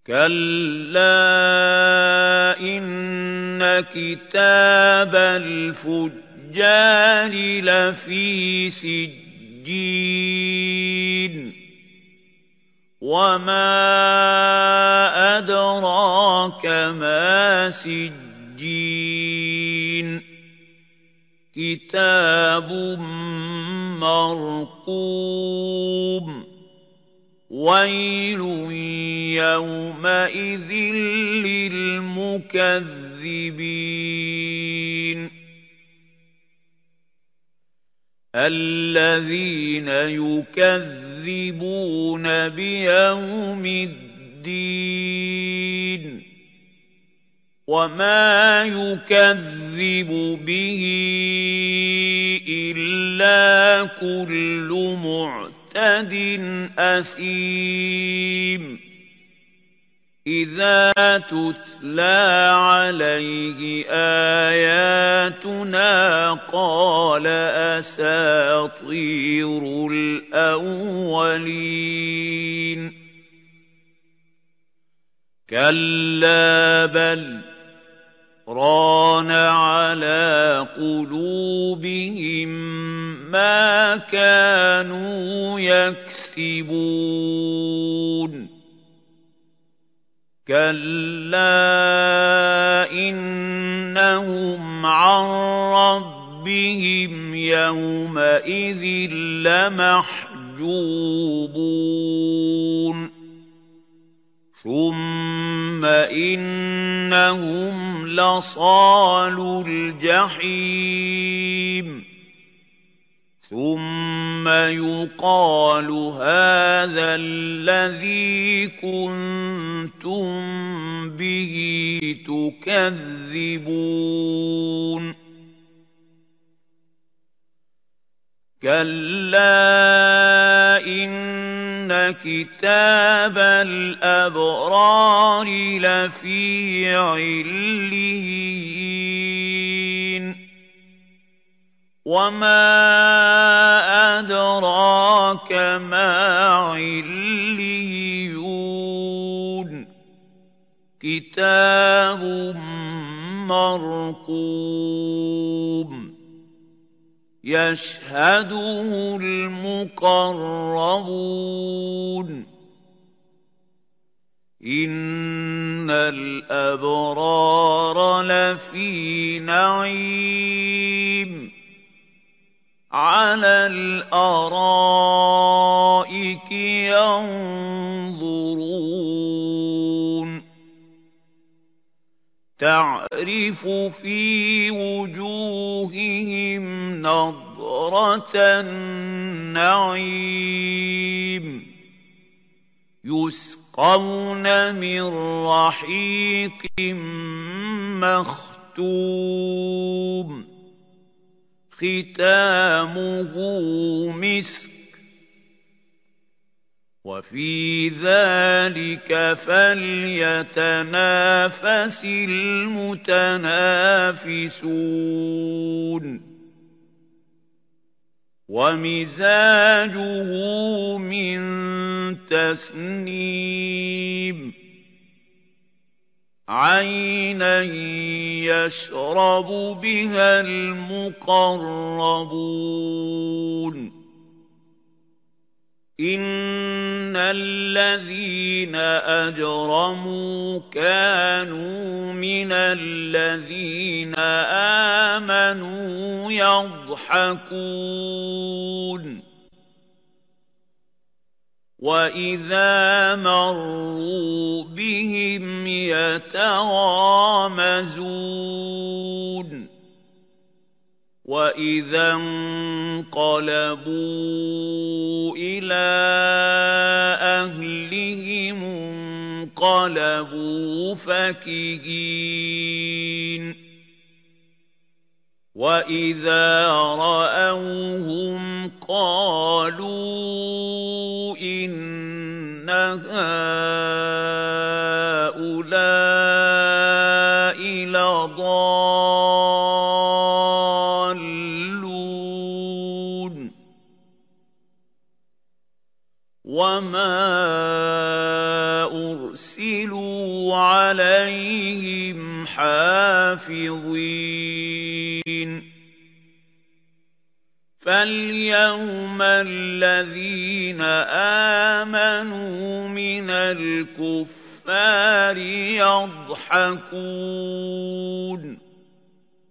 كَلَّا إِنَّ كِتَابَ الْفُجَّارِ لَفِي سِجِّينٍ وَمَا أَدْرَاكَ مَا سِجِّينٌ كِتَابٌ مَّرْقُومٌ وَيْلٌ يَوْمَئِذٍ لِّلْمُكَذِّبِينَ الَّذِينَ يُكَذِّبُونَ بِيَوْمِ الدِّينِ وَمَا يُكَذِّبُ بِهِ إِلَّا كُلُّ مُعْتَدٍ أَثِيمٍ إِذَا تُتْلَىٰ عَلَيْهِ آيَاتُنَا قَالَ أَسَاطِيرُ الْأَوَّلِينَ كَلَّا بَلْ رَانَ عَلَىٰ قُلُوبِهِم مَّا كَانُوا يَكْسِبُونَ كَلَّا إِنَّهُمْ عَن رَّبِّهِمْ يَوْمَئِذٍ لَّمَحْجُوبُونَ ثُمَّ إِنَّهُمْ لَصَالُو الْجَحِيمِ ثُمَّ يُقَالُ هَٰذَا الَّذِي كُنتُم بِهِ تُكَذِّبُونَ كَلَّا إِنَّ كِتَابَ الْأَبْرَارِ لَفِي عِلِّيِّينَ وَمَا أَدْرَاكَ مَا عِلِّيُّونَ كِتَابٌ مَّرْقُومٌ يَشْهَدُهُ الْمُقَرَّبُونَ إِنَّ الْأَبْرَارَ لَفِي نَعِيمٍ عَلَى الْأَرَائِكِ يَنظُرُونَ تَعْرِفُ فِي وُجُوهِهِمْ نَضْرَةَ النَّعِيمِ يُسْقَوْنَ مِن رَّحِيقٍ مَّخْتُومٍ خِتَامُهُ مِسْكٌ وَفِي ذَلِكَ فَلْيَتَنَافَسِ الْمُتَنَافِسُونَ وَمِزَاجُهُ مِن تَسْنِيمٍ عَيْنًا يَشْرَبُ بِهَا الْمُقَرَّبُونَ إِنَّ الَّذِينَ أَجْرَمُوا كَانُوا مِنَ الَّذِينَ آمَنُوا يَضْحَكُونَ وَإِذَا مَرُّوا بِهِمْ يَتَغَامَزُونَ وَإِذَا انقَلَبُوا إِلَىٰ أَهْلِهِمُ انقَلَبُوا فَكِهِينَ وَإِذَا رَأَوْهُمْ قَالُوا إِنَّ هَٰؤُلَاءِ لَضَالُّونَ وَمَا أُرْسِلَ أُرْسِلُوا عَلَيْهِمْ حَافِظِينَ فَالْيَوْمَ الَّذِينَ آمَنُوا مِنَ الْكُفَّارِ يَضْحَكُونَ